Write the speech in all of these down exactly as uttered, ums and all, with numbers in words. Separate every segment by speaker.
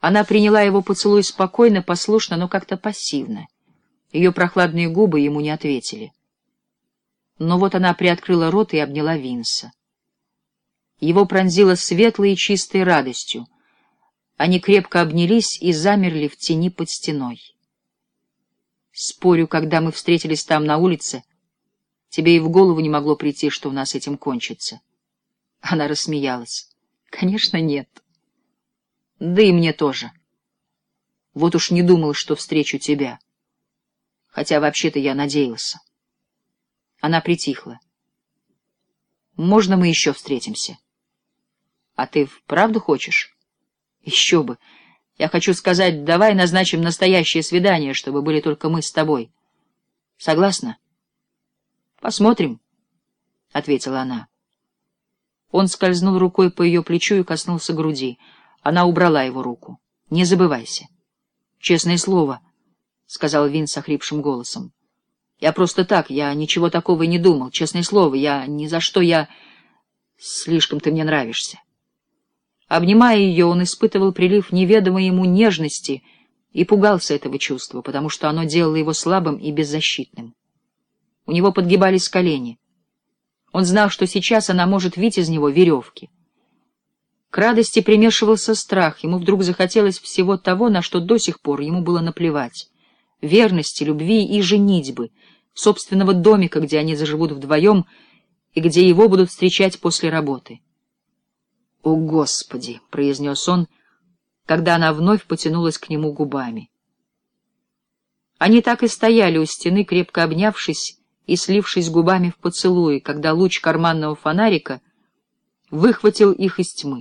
Speaker 1: Она приняла его поцелуй спокойно, послушно, но как-то пассивно. Ее прохладные губы ему не ответили. Но вот она приоткрыла рот и обняла Винса. Его пронзило светлой и чистой радостью. Они крепко обнялись и замерли в тени под стеной. Спорю, когда мы встретились там на улице, тебе и в голову не могло прийти, что у нас этим кончится. Она рассмеялась. Конечно, нет. Да и мне тоже. Вот уж не думал, что встречу тебя. Хотя вообще-то я надеялся. Она притихла. Можно мы еще встретимся? А ты вправду хочешь? Еще бы. Я хочу сказать, давай назначим настоящее свидание, чтобы были только мы с тобой. Согласна? Посмотрим, — ответила она. Он скользнул рукой по ее плечу и коснулся груди. Она убрала его руку. — Не забывайся. — Честное слово, — сказал Винс охрипшим голосом. — Я просто так, я ничего такого и не думал. Честное слово, я ни за что, я... Слишком ты мне нравишься. Обнимая ее, он испытывал прилив неведомой ему нежности и пугался этого чувства, потому что оно делало его слабым и беззащитным. У него подгибались колени. Он знал, что сейчас она может вить из него веревки. К радости примешивался страх, ему вдруг захотелось всего того, на что до сих пор ему было наплевать — верности, любви и женитьбы, собственного домика, где они заживут вдвоем и где его будут встречать после работы. «О, Господи!» — произнес он, когда она вновь потянулась к нему губами. Они так и стояли у стены, крепко обнявшись и слившись губами в поцелуи, когда луч карманного фонарика выхватил их из тьмы.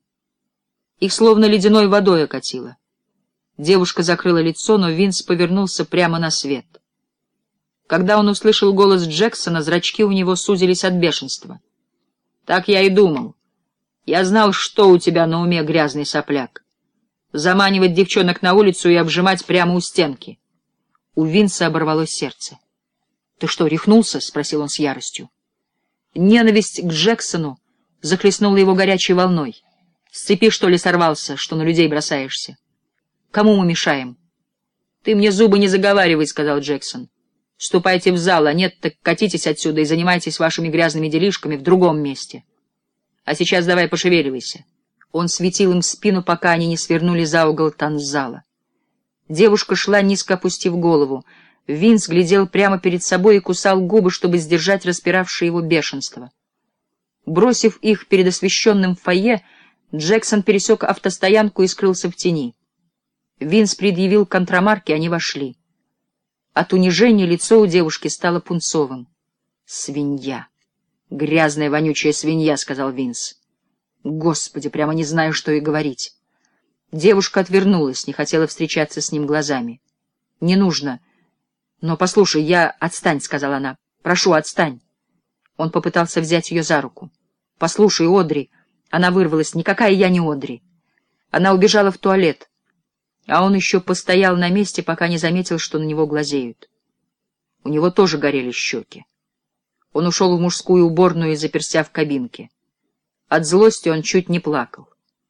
Speaker 1: Их словно ледяной водой окатило. Девушка закрыла лицо, но Винс повернулся прямо на свет. Когда он услышал голос Джексона, зрачки у него сузились от бешенства. «Так я и думал. Я знал, что у тебя на уме, грязный сопляк. Заманивать девчонок на улицу и обжимать прямо у стенки». У Винса оборвалось сердце. «Ты что, рехнулся?» — спросил он с яростью. Ненависть к Джексону захлестнула его горячей волной. «С цепи, что ли, сорвался, что на людей бросаешься? Кому мы мешаем?» «Ты мне зубы не заговаривай», — сказал Джексон. «Ступайте в зал, а нет, так катитесь отсюда и занимайтесь вашими грязными делишками в другом месте. А сейчас давай пошевеливайся». Он светил им в спину, пока они не свернули за угол танцзала. Девушка шла, низко опустив голову. Винс глядел прямо перед собой и кусал губы, чтобы сдержать распиравшее его бешенство. Бросив их перед освещенным фойе, Джексон пересек автостоянку и скрылся в тени. Винс предъявил контрамарки, они вошли. От унижения лицо у девушки стало пунцовым. «Свинья! Грязная, вонючая свинья», — сказал Винс. «Господи, прямо не знаю, что и говорить». Девушка отвернулась, не хотела встречаться с ним глазами. «Не нужно. Но послушай, я... Отстань», — сказала она. «Прошу, отстань». Он попытался взять ее за руку. «Послушай, Одри...» Она вырвалась. «Никакая я не Одри». Она убежала в туалет, а он еще постоял на месте, пока не заметил, что на него глазеют. У него тоже горели щеки. Он ушел в мужскую уборную и заперся в кабинке. От злости он чуть не плакал.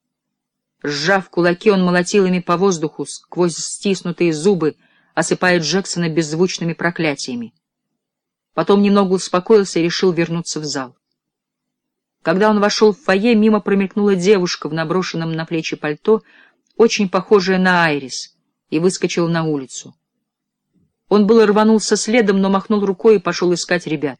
Speaker 1: Сжав кулаки, он молотил ими по воздуху, сквозь стиснутые зубы, осыпая Джексона беззвучными проклятиями. Потом немного успокоился и решил вернуться в зал. Когда он вошел в фойе, мимо промелькнула девушка в наброшенном на плечи пальто, очень похожая на Айрис, и выскочила на улицу. Он было рванулся следом, но махнул рукой и пошел искать ребят.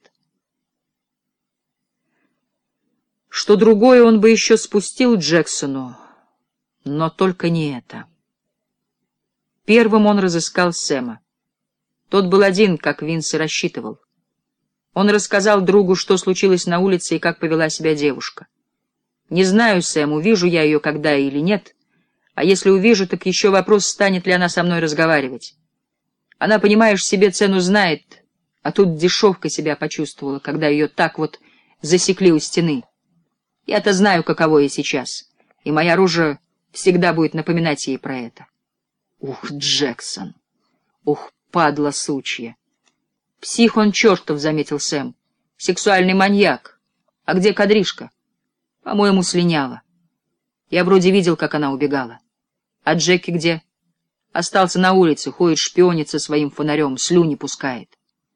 Speaker 1: Что другое он бы еще спустил Джексону, но только не это. Первым он разыскал Сэма. Тот был один, как Винс и рассчитывал. Он рассказал другу, что случилось на улице и как повела себя девушка. «Не знаю, Сэм, увижу я ее когда или нет, а если увижу, так еще вопрос, станет ли она со мной разговаривать. Она, понимаешь, себе цену знает, а тут дешевка себя почувствовала, когда ее так вот засекли у стены. Я-то знаю, каково ей сейчас, и моя рожа всегда будет напоминать ей про это». Ух, Джексон! Ух, падла сучья! Псих он чертов, — заметил Сэм. Сексуальный маньяк. А где кадришка? По-моему, слиняла. Я вроде видел, как она убегала. А Джеки где? Остался на улице, ходит, шпионит со своим фонарем, слюни пускает.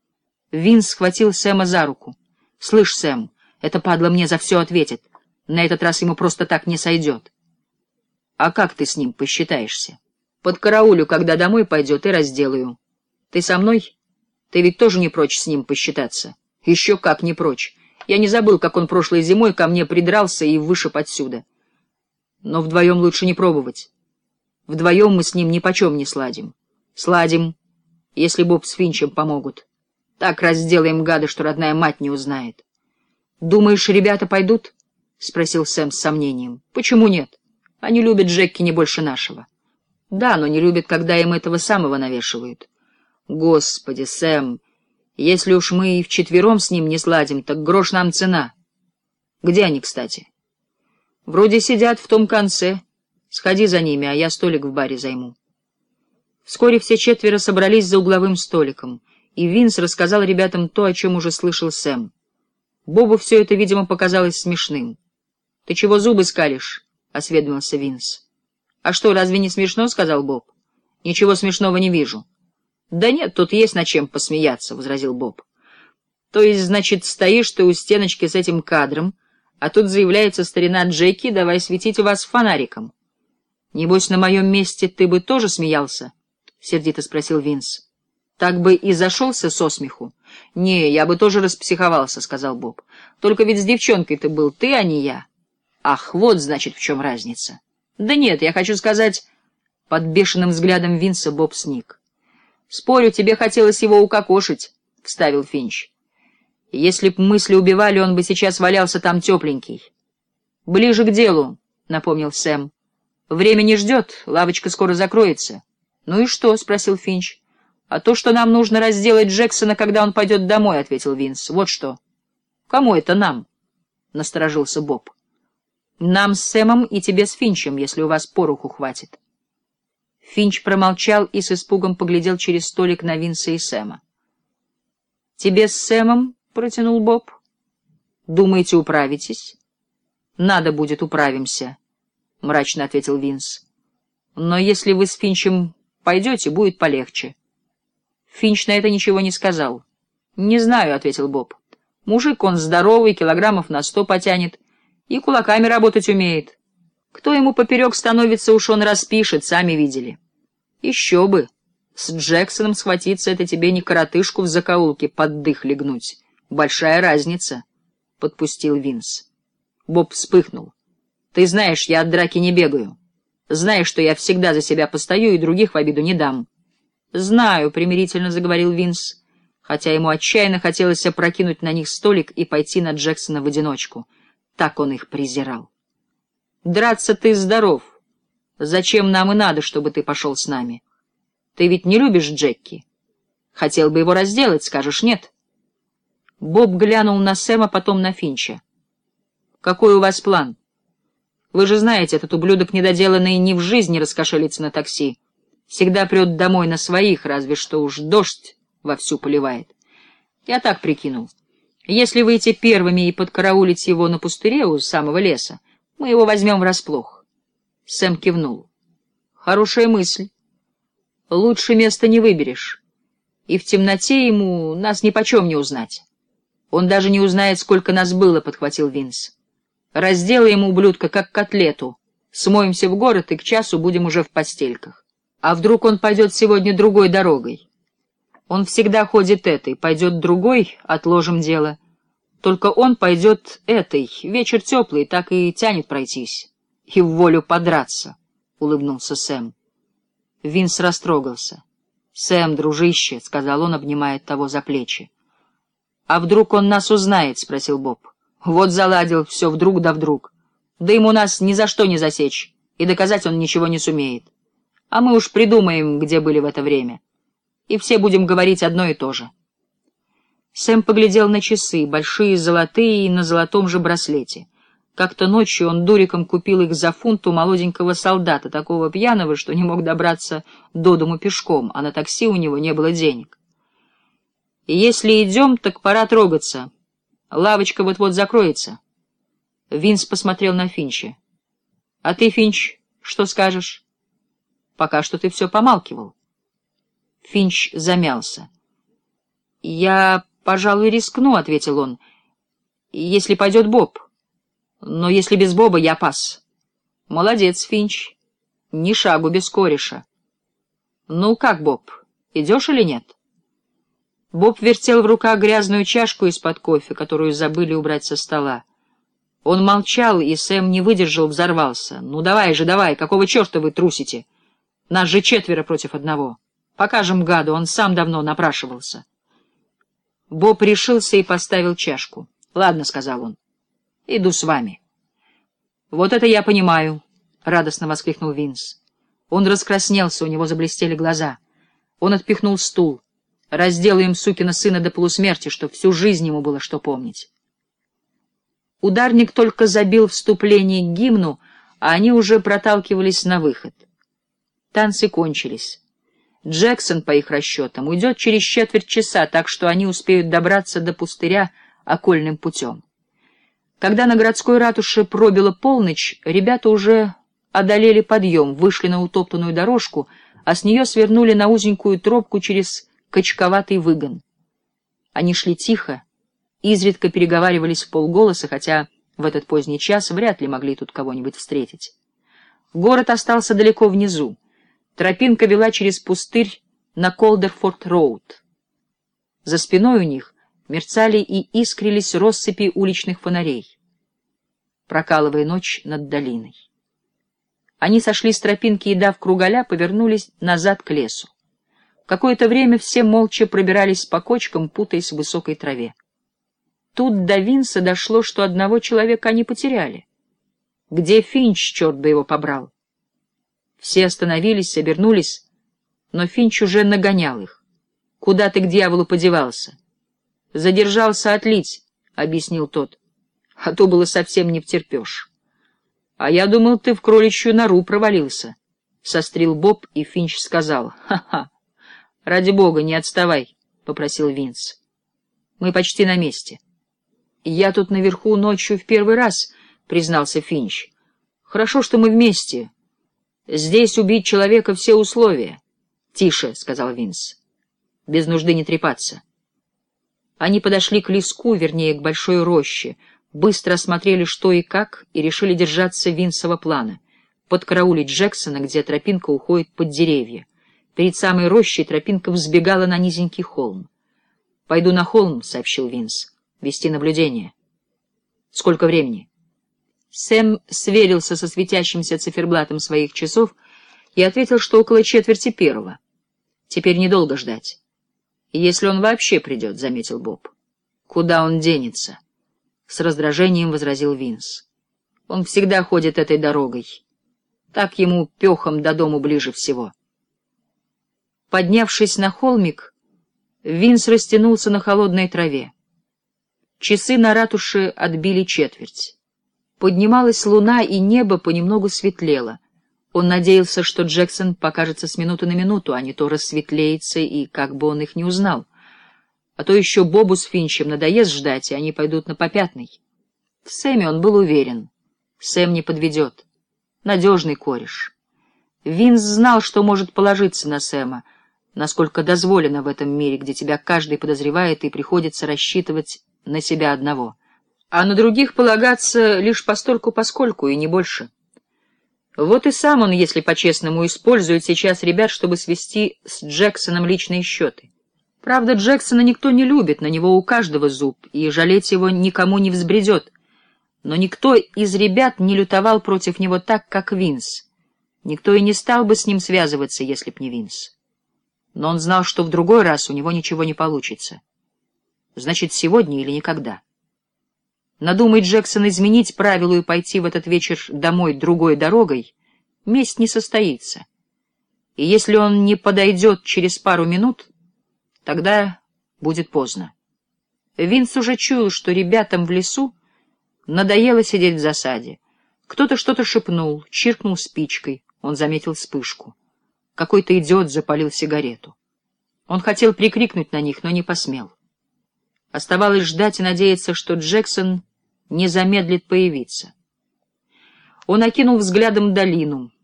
Speaker 1: Винс схватил Сэма за руку. — Слышь, Сэм, это падла мне за все ответит. На этот раз ему просто так не сойдет. — А как ты с ним посчитаешься? — Подкараулю, когда домой пойдет, и разделаю. Ты со мной? Ты ведь тоже не прочь с ним посчитаться? — Еще как не прочь. Я не забыл, как он прошлой зимой ко мне придрался и вышиб отсюда. Но вдвоем лучше не пробовать. Вдвоем мы с ним ни почем не сладим. Сладим, если Боб с Финчем помогут. Так разделаем гада, что родная мать не узнает. — Думаешь, ребята пойдут? — спросил Сэм с сомнением. — Почему нет? Они любят Джекки не больше нашего. — Да, но не любят, когда им этого самого навешивают. — Господи, Сэм, если уж мы и вчетвером с ним не сладим, так грош нам цена. Где они, кстати? — Вроде сидят в том конце. Сходи за ними, а я столик в баре займу. Вскоре все четверо собрались за угловым столиком, и Винс рассказал ребятам то, о чем уже слышал Сэм. Бобу все это, видимо, показалось смешным. — Ты чего зубы скалишь? — осведомился Винс. — А что, разве не смешно? — сказал Боб. — Ничего смешного не вижу. — Да нет, тут есть над чем посмеяться, — возразил Боб. — То есть, значит, стоишь ты у стеночки с этим кадром, а тут заявляется старина Джеки, давай светить вас фонариком. — Небось, на моем месте ты бы тоже смеялся? — сердито спросил Винс. — Так бы и зашелся со смеху. — Не, я бы тоже распсиховался, — сказал Боб. — Только ведь с девчонкой-то был ты, а не я. — Ах, вот, значит, в чем разница. — Да нет, я хочу сказать... Под бешеным взглядом Винса Боб сник. — Спорю, тебе хотелось его укокошить, — вставил Финч. — Если б мысли убивали, он бы сейчас валялся там тепленький. — Ближе к делу, — напомнил Сэм. — Время не ждет, лавочка скоро закроется. — Ну и что? — спросил Финч. — А то, что нам нужно разделать Джексона, когда он пойдет домой, — ответил Винс. — Вот что. — Кому это нам? — насторожился Боб. — Нам с Сэмом и тебе с Финчем, если у вас пороху хватит. Финч промолчал и с испугом поглядел через столик на Винса и Сэма. — Тебе с Сэмом? — протянул Боб. — Думаете, управитесь? — Надо будет, управимся, — мрачно ответил Винс. — Но если вы с Финчем пойдете, будет полегче. Финч на это ничего не сказал. — Не знаю, — ответил Боб. — Мужик он здоровый, килограммов на сто потянет, и кулаками работать умеет. Кто ему поперек становится, уж он распишет, сами видели. Еще бы. С Джексоном схватиться — это тебе не коротышку в закоулке под дых легнуть. Большая разница, — подпустил Винс. Боб вспыхнул. — Ты знаешь, я от драки не бегаю. Знаешь, что я всегда за себя постою и других в обиду не дам. — Знаю, — примирительно заговорил Винс, хотя ему отчаянно хотелось опрокинуть на них столик и пойти на Джексона в одиночку. Так он их презирал. — Драться ты здоров. Зачем нам и надо, чтобы ты пошел с нами? Ты ведь не любишь Джекки. Хотел бы его разделать, скажешь нет? Боб глянул на Сэма, потом на Финча. — Какой у вас план? Вы же знаете, этот ублюдок недоделанный ни в жизни раскошелится на такси. Всегда прет домой на своих, разве что уж дождь вовсю поливает. Я так прикинул. Если выйти первыми и подкараулить его на пустыре у самого леса, мы его возьмем врасплох. Сэм кивнул. Хорошая мысль. Лучше места не выберешь. И в темноте ему нас нипочем не узнать. Он даже не узнает, сколько нас было, — подхватил Винс. Разделаем ублюдка, как котлету. Смоемся в город, и к часу будем уже в постельках. А вдруг он пойдет сегодня другой дорогой? Он всегда ходит этой, пойдет другой, отложим дело. Только он пойдет этой, вечер теплый, так и тянет пройтись. И в волю подраться, — улыбнулся Сэм. Винс растрогался. — Сэм, дружище, — сказал он, обнимая того за плечи. — А вдруг он нас узнает? — спросил Боб. — Вот заладил все вдруг да вдруг. Да ему нас ни за что не засечь, и доказать он ничего не сумеет. А мы уж придумаем, где были в это время. И все будем говорить одно и то же. Сэм поглядел на часы, большие золотые и на золотом же браслете. Как-то ночью он дуриком купил их за фунт у молоденького солдата, такого пьяного, что не мог добраться до дому пешком, а на такси у него не было денег. И если идем, так пора трогаться. Лавочка вот-вот закроется. Винс посмотрел на Финча. — А ты, Финч, что скажешь? Пока что ты все помалкивал. Финч замялся. — Я, пожалуй, рискну, — ответил он, — если пойдет Боб. Но если без Боба, я пас. — Молодец, Финч. Ни шагу без кореша. — Ну как, Боб, идешь или нет? Боб вертел в руках грязную чашку из-под кофе, которую забыли убрать со стола. Он молчал, и Сэм не выдержал, взорвался. — Ну давай же, давай, какого черта вы трусите? Нас же четверо против одного. Покажем гаду, он сам давно напрашивался. Боб решился и поставил чашку. — Ладно, — сказал он, — иду с вами. — Вот это я понимаю, — радостно воскликнул Винс. Он раскраснелся, у него заблестели глаза. Он отпихнул стул, раздел им сукина сына до полусмерти, чтоб всю жизнь ему было что помнить. Ударник только забил вступление к гимну, а они уже проталкивались на выход. Танцы кончились. Джексон, по их расчетам, уйдет через четверть часа, так что они успеют добраться до пустыря окольным путем. Когда на городской ратуше пробила полночь, ребята уже одолели подъем, вышли на утоптанную дорожку, а с нее свернули на узенькую тропку через качковатый выгон. Они шли тихо, изредка переговаривались в полголоса, хотя в этот поздний час вряд ли могли тут кого-нибудь встретить. Город остался далеко внизу. Тропинка вела через пустырь на Колдерфорд-роуд. За спиной у них мерцали и искрились россыпи уличных фонарей, прокалывая ночь над долиной. Они сошли с тропинки и, дав круголя, повернулись назад к лесу. Какое-то время все молча пробирались по кочкам, путаясь в высокой траве. Тут до Винса дошло, что одного человека они потеряли. Где Финч, черт бы его побрал? Все остановились, обернулись, но Финч уже нагонял их. — Куда ты к дьяволу подевался? — Задержался отлить, — объяснил тот. — А то было совсем не втерпешь. — А я думал, ты в кроличью нору провалился, — сострил Боб, и Финч сказал. — Ха-ха. — Ради бога, не отставай, — попросил Винс. — Мы почти на месте. — Я тут наверху ночью в первый раз, — признался Финч. — Хорошо, что мы вместе. Здесь убить человека — все условия. — Тише, — сказал Винс. — Без нужды не трепаться. Они подошли к леску, вернее, к большой роще, быстро осмотрели что и как и решили держаться Винсова плана — подкараулить Джексона, где тропинка уходит под деревья. Перед самой рощей тропинка взбегала на низенький холм. — Пойду на холм, — сообщил Винс, — вести наблюдение. — Сколько времени? Сэм сверился со светящимся циферблатом своих часов и ответил, что около четверти первого. Теперь недолго ждать. — Если он вообще придет, — заметил Боб. — Куда он денется? — с раздражением возразил Винс. — Он всегда ходит этой дорогой. Так ему пехом до дому ближе всего. Поднявшись на холмик, Винс растянулся на холодной траве. Часы на ратуше отбили четверть. Поднималась луна, и небо понемногу светлело. Он надеялся, что Джексон покажется с минуты на минуту, а не то рассветлеется, и как бы он их не узнал. А то еще Бобу с Финчем надоест ждать, и они пойдут на попятный. В Сэме он был уверен. Сэм не подведет. Надежный кореш. Винс знал, что может положиться на Сэма, насколько дозволено в этом мире, где тебя каждый подозревает, и приходится рассчитывать на себя одного. А на других полагаться лишь постольку-поскольку, и не больше. Вот и сам он, если по-честному, использует сейчас ребят, чтобы свести с Джексоном личные счеты. Правда, Джексона никто не любит, на него у каждого зуб, и жалеть его никому не взбредет. Но никто из ребят не лютовал против него так, как Винс. Никто и не стал бы с ним связываться, если б не Винс. Но он знал, что в другой раз у него ничего не получится. Значит, сегодня или никогда. Надумает Джексон изменить правилу и пойти в этот вечер домой другой дорогой, месть не состоится. И если он не подойдет через пару минут, тогда будет поздно. Винс уже чуял, что ребятам в лесу надоело сидеть в засаде. Кто-то что-то шепнул, чиркнул спичкой, он заметил вспышку. Какой-то идиот запалил сигарету. Он хотел прикрикнуть на них, но не посмел. Оставалось ждать и надеяться, что Джексон не замедлит появиться. Он окинул взглядом долину.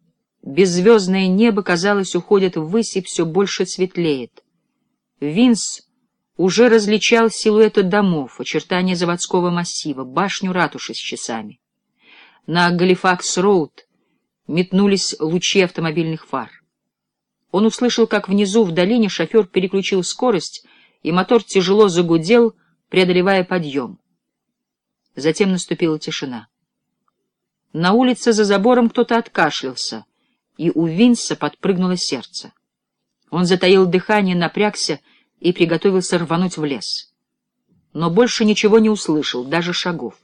Speaker 1: Беззвездное небо, казалось, уходит ввысь и все больше светлеет. Винс уже различал силуэты домов, очертания заводского массива, башню ратуши с часами. На Галифакс-роуд метнулись лучи автомобильных фар. Он услышал, как внизу в долине шофер переключил скорость, и мотор тяжело загудел, преодолевая подъем. Затем наступила тишина. На улице за забором кто-то откашлялся, и у Винса подпрыгнуло сердце. Он затаил дыхание, напрягся и приготовился рвануть в лес. Но больше ничего не услышал, даже шагов.